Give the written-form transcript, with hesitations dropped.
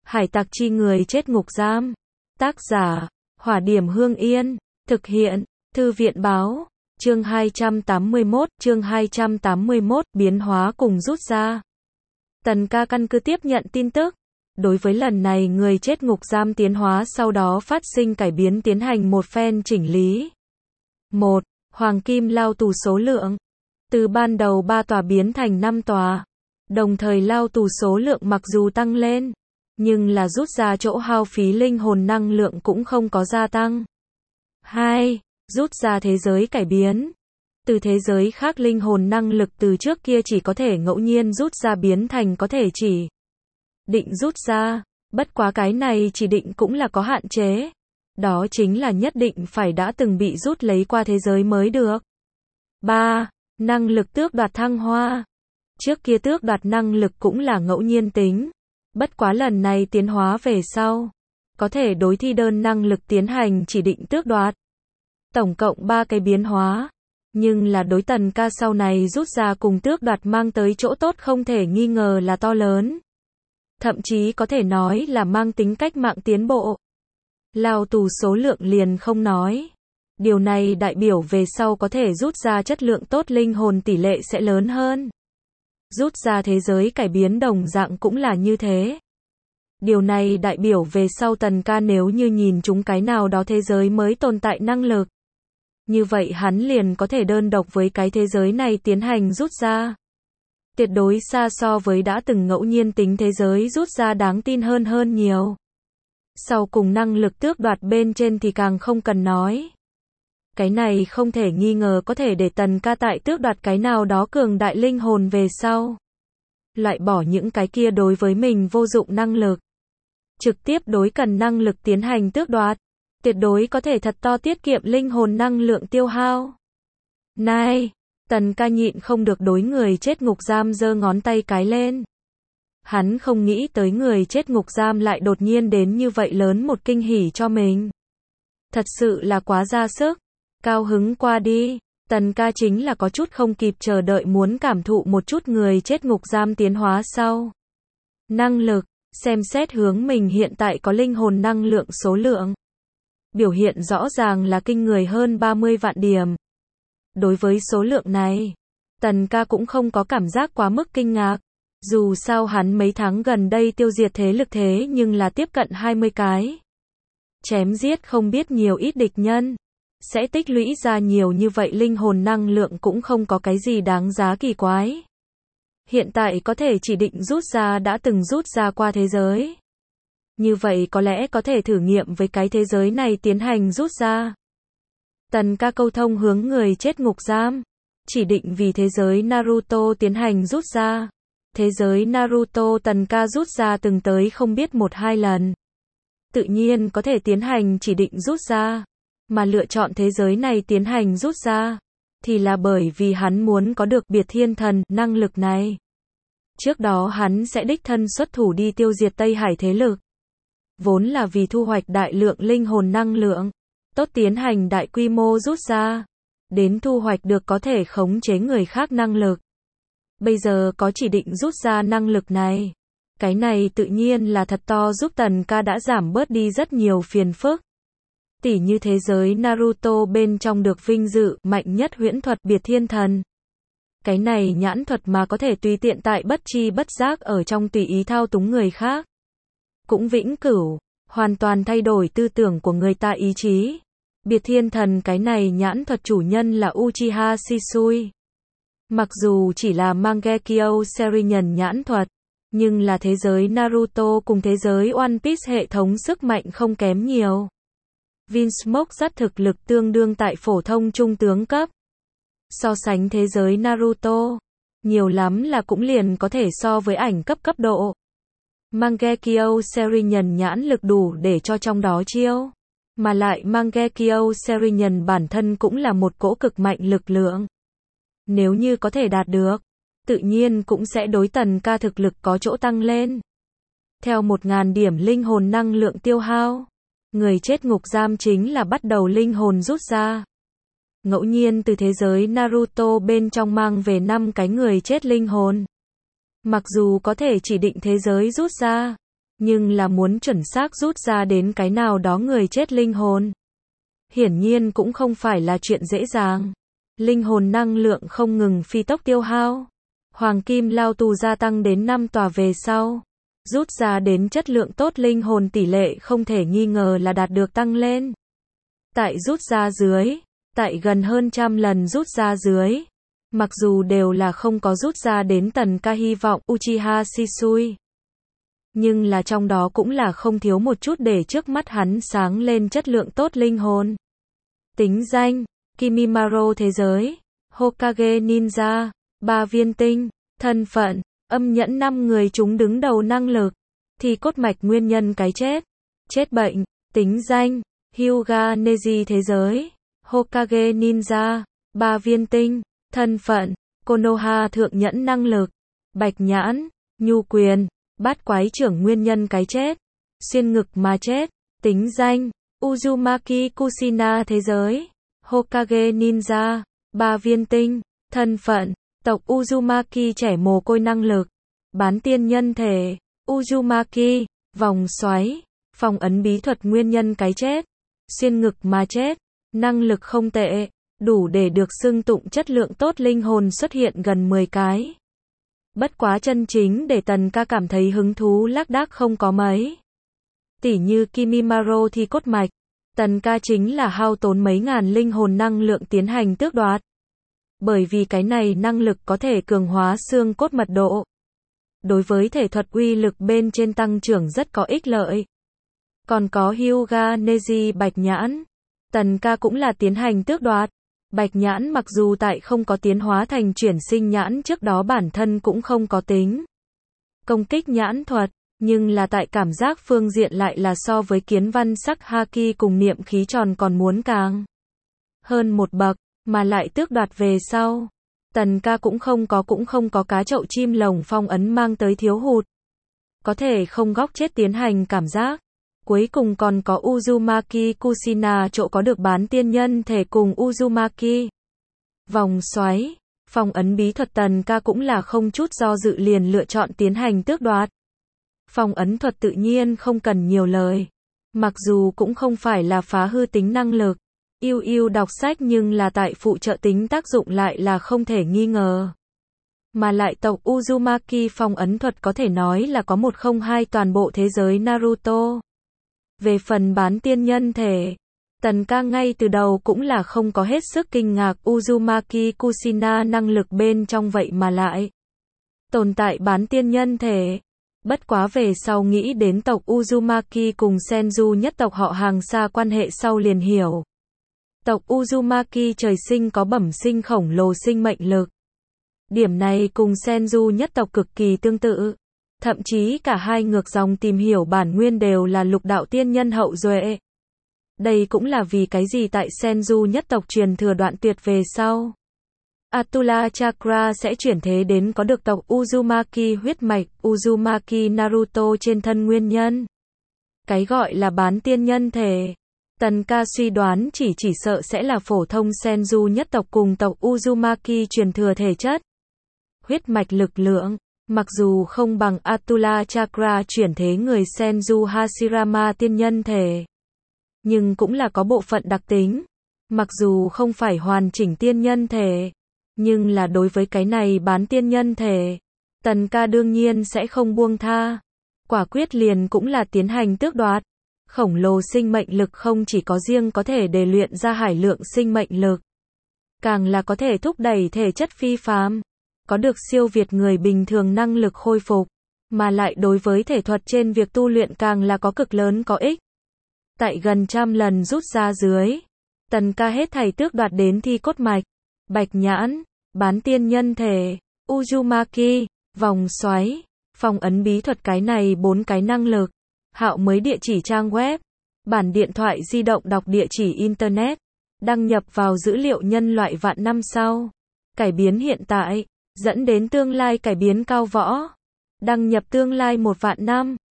Hải tặc chi người chết ngục giam. Tác giả, Hỏa Điểm Hương Yên. Thực hiện, Thư viện báo. Chương 281, biến hóa cùng rút ra. Tần ca căn cứ tiếp nhận tin tức. Đối với lần này người chết ngục giam tiến hóa sau đó phát sinh cải biến tiến hành một phen chỉnh lý. 1. Hoàng kim lao tù số lượng. Từ ban đầu 3 tòa biến thành 5 tòa. Đồng thời lao tù số lượng mặc dù tăng lên, nhưng là rút ra chỗ hao phí linh hồn năng lượng cũng không có gia tăng. 2. Rút ra thế giới cải biến. Từ thế giới khác linh hồn năng lực từ trước kia chỉ có thể ngẫu nhiên rút ra biến thành có thể chỉ định rút ra, bất quá cái này chỉ định cũng là có hạn chế. Đó chính là nhất định phải đã từng bị rút lấy qua thế giới mới được. 3. Năng lực tước đoạt thăng hoa. Trước kia tước đoạt năng lực cũng là ngẫu nhiên tính. Bất quá lần này tiến hóa về sau, có thể đối thi đơn năng lực tiến hành chỉ định tước đoạt. Tổng cộng 3 cái biến hóa. Nhưng là đối tần ca sau này rút ra cùng tước đoạt mang tới chỗ tốt không thể nghi ngờ là to lớn. Thậm chí có thể nói là mang tính cách mạng tiến bộ. Lao tù số lượng liền không nói. Điều này đại biểu về sau có thể rút ra chất lượng tốt linh hồn tỷ lệ sẽ lớn hơn. Rút ra thế giới cải biến đồng dạng cũng là như thế. Điều này đại biểu về sau tần ca nếu như nhìn chúng cái nào đó thế giới mới tồn tại năng lực, như vậy hắn liền có thể đơn độc với cái thế giới này tiến hành rút ra. Tuyệt đối xa so với đã từng ngẫu nhiên tính thế giới rút ra đáng tin hơn nhiều. Sau cùng năng lực tước đoạt bên trên thì càng không cần nói. Cái này không thể nghi ngờ có thể để tần ca tại tước đoạt cái nào đó cường đại linh hồn về sau, loại bỏ những cái kia đối với mình vô dụng năng lực. Trực tiếp đối cần năng lực tiến hành tước đoạt. Tuyệt đối có thể thật to tiết kiệm linh hồn năng lượng tiêu hao. Này, tần ca nhịn không được đối người chết ngục giam giơ ngón tay cái lên. Hắn không nghĩ tới người chết ngục giam lại đột nhiên đến như vậy lớn một kinh hỉ cho mình. Thật sự là quá ra sức. Cao hứng qua đi, tần ca chính là có chút không kịp chờ đợi muốn cảm thụ một chút người chết ngục giam tiến hóa sau. Năng lực, xem xét hướng mình hiện tại có linh hồn năng lượng số lượng. Biểu hiện rõ ràng là kinh người hơn 30 vạn điểm. Đối với số lượng này, tần ca cũng không có cảm giác quá mức kinh ngạc. Dù sao hắn mấy tháng gần đây tiêu diệt thế lực thế nhưng là tiếp cận 20 cái. Chém giết không biết nhiều ít địch nhân. Sẽ tích lũy ra nhiều như vậy linh hồn năng lượng cũng không có cái gì đáng giá kỳ quái. Hiện tại có thể chỉ định rút ra đã từng rút ra qua thế giới. Như vậy có lẽ có thể thử nghiệm với cái thế giới này tiến hành rút ra. Tần ca câu thông hướng người chết ngục giam. Chỉ định vì thế giới Naruto tiến hành rút ra. Thế giới Naruto tần ca rút ra từng tới không biết 1-2 lần. Tự nhiên có thể tiến hành chỉ định rút ra. Mà lựa chọn thế giới này tiến hành rút ra, thì là bởi vì hắn muốn có được biệt thiên thần năng lực này. Trước đó hắn sẽ đích thân xuất thủ đi tiêu diệt Tây Hải thế lực. Vốn là vì thu hoạch đại lượng linh hồn năng lượng, tốt tiến hành đại quy mô rút ra, đến thu hoạch được có thể khống chế người khác năng lực. Bây giờ có chỉ định rút ra năng lực này. Cái này tự nhiên là thật to giúp tần ca đã giảm bớt đi rất nhiều phiền phức. Tỉ như thế giới Naruto bên trong được vinh dự mạnh nhất huyễn thuật biệt thiên thần. Cái này nhãn thuật mà có thể tùy tiện tại bất chi bất giác ở trong tùy ý thao túng người khác. Cũng vĩnh cửu, hoàn toàn thay đổi tư tưởng của người ta ý chí. Biệt thiên thần cái này nhãn thuật chủ nhân là Uchiha Shisui. Mặc dù chỉ là Mangekyo Sharingan nhãn thuật, nhưng là thế giới Naruto cùng thế giới One Piece hệ thống sức mạnh không kém nhiều. Vinsmoke rất thực lực tương đương tại phổ thông trung tướng cấp. So sánh thế giới Naruto, nhiều lắm là cũng liền có thể so với ảnh cấp độ. Mangekyo Sharingan nhãn lực đủ để cho trong đó chiêu. Mà lại Mangekyo Sharingan bản thân cũng là một cỗ cực mạnh lực lượng. Nếu như có thể đạt được, tự nhiên cũng sẽ đối tần ca thực lực có chỗ tăng lên. Theo 1000 điểm linh hồn năng lượng tiêu hao, người chết ngục giam chính là bắt đầu linh hồn rút ra. Ngẫu nhiên từ thế giới Naruto bên trong mang về 5 cái người chết linh hồn. Mặc dù có thể chỉ định thế giới rút ra, Nhưng là muốn chuẩn xác rút ra đến cái nào đó người chết linh hồn. Hiển nhiên cũng không phải là chuyện dễ dàng. Linh hồn năng lượng không ngừng phi tốc tiêu hao. Hoàng kim lao tù gia tăng đến 5 tòa về sau. Rút ra đến chất lượng tốt linh hồn tỷ lệ không thể nghi ngờ là đạt được tăng lên. Tại rút ra dưới, tại gần hơn 100 lần rút ra dưới. Mặc dù đều là không có rút ra đến Tần Ca hy vọng Uchiha Shisui. Nhưng là trong đó cũng là không thiếu một chút để trước mắt hắn sáng lên chất lượng tốt linh hồn. Tính danh, Kimimaro thế giới, Hokage Ninja, 3 viên tinh, thân phận, âm nhẫn 5 người chúng đứng đầu năng lực, thì cốt mạch nguyên nhân cái chết bệnh, tính danh, Hyuga Neji thế giới, Hokage Ninja, 3 viên tinh, thân phận, Konoha thượng nhẫn năng lực, bạch nhãn, nhu quyền, bát quái trưởng nguyên nhân cái chết, xuyên ngực mà chết, tính danh, Uzumaki Kushina thế giới, Hokage Ninja, 3 viên tinh, thân phận, tộc Uzumaki trẻ mồ côi năng lực, bán tiên nhân thể, Uzumaki, vòng xoáy, phong ấn bí thuật nguyên nhân cái chết, xuyên ngực mà chết, năng lực không tệ, đủ để được xưng tụng chất lượng tốt linh hồn xuất hiện gần 10 cái. Bất quá chân chính để Tần Ca cảm thấy hứng thú lác đác không có mấy. Tỉ như Kimimaro thì cốt mạch, Tần Ca chính là hao tốn mấy ngàn linh hồn năng lượng tiến hành tước đoạt. Bởi vì cái này năng lực có thể cường hóa xương cốt mật độ. Đối với thể thuật uy lực bên trên tăng trưởng rất có ích lợi. Còn có Hyuga Neji bạch nhãn, Tần Ca cũng là tiến hành tước đoạt. Bạch nhãn mặc dù tại không có tiến hóa thành chuyển sinh nhãn trước đó bản thân cũng không có tính công kích nhãn thuật, nhưng là tại cảm giác phương diện lại là so với kiến văn sắc haki cùng niệm khí tròn còn muốn càng hơn một bậc, mà lại tước đoạt về sau. Tần Ca cũng không có cá chậu chim lồng phong ấn mang tới thiếu hụt. Có thể không góc chết tiến hành cảm giác. Cuối cùng còn có Uzumaki Kushina chỗ có được bán tiên nhân thể cùng Uzumaki. Vòng xoáy, phong ấn bí thuật Tần Ca cũng là không chút do dự liền lựa chọn tiến hành tước đoạt. Phong ấn thuật tự nhiên không cần nhiều lời. Mặc dù cũng không phải là phá hư tính năng lực. Yêu đọc sách nhưng là tại phụ trợ tính tác dụng lại là không thể nghi ngờ. Mà lại tộc Uzumaki phong ấn thuật có thể nói là có 102 toàn bộ thế giới Naruto. Về phần bán tiên nhân thể, Tần Ca ngay từ đầu cũng là không có hết sức kinh ngạc Uzumaki Kushina năng lực bên trong vậy mà lại tồn tại bán tiên nhân thể. Bất quá về sau nghĩ đến tộc Uzumaki cùng Senju nhất tộc họ hàng xa quan hệ sau liền hiểu. Tộc Uzumaki trời sinh có bẩm sinh khổng lồ sinh mệnh lực. Điểm này cùng Senju nhất tộc cực kỳ tương tự. Thậm chí cả hai ngược dòng tìm hiểu bản nguyên đều là lục đạo tiên nhân hậu duệ. Đây cũng là vì cái gì tại Senju nhất tộc truyền thừa đoạn tuyệt về sau. Atula Chakra sẽ chuyển thế đến có được tộc Uzumaki huyết mạch, Uzumaki Naruto trên thân nguyên nhân. Cái gọi là bán tiên nhân thể. Tần Ca suy đoán chỉ sợ sẽ là phổ thông Senju nhất tộc cùng tộc Uzumaki truyền thừa thể chất. Huyết mạch lực lượng. Mặc dù không bằng Atula Chakra chuyển thế người Senju Hashirama tiên nhân thể, nhưng cũng là có bộ phận đặc tính. Mặc dù không phải hoàn chỉnh tiên nhân thể, nhưng là đối với cái này bán tiên nhân thể, Tần Ca đương nhiên sẽ không buông tha. Quả quyết liền cũng là tiến hành tước đoạt. Khổng lồ sinh mệnh lực không chỉ có riêng có thể để luyện ra hải lượng sinh mệnh lực, càng là có thể thúc đẩy thể chất phi phàm. Có được siêu việt người bình thường năng lực khôi phục, mà lại đối với thể thuật trên việc tu luyện càng là có cực lớn có ích. Tại gần 100 lần rút ra dưới, Tần Ca hết thảy tước đoạt đến thi cốt mạch, bạch nhãn, bán tiên nhân thể, Uzumaki, vòng xoáy, phong ấn bí thuật cái này 4 cái năng lực. Hạo mới địa chỉ trang web, bản điện thoại di động đọc địa chỉ internet, đăng nhập vào dữ liệu nhân loại vạn năm sau, cải biến hiện tại, dẫn đến tương lai cải biến cao võ, đăng nhập tương lai 1 vạn năm.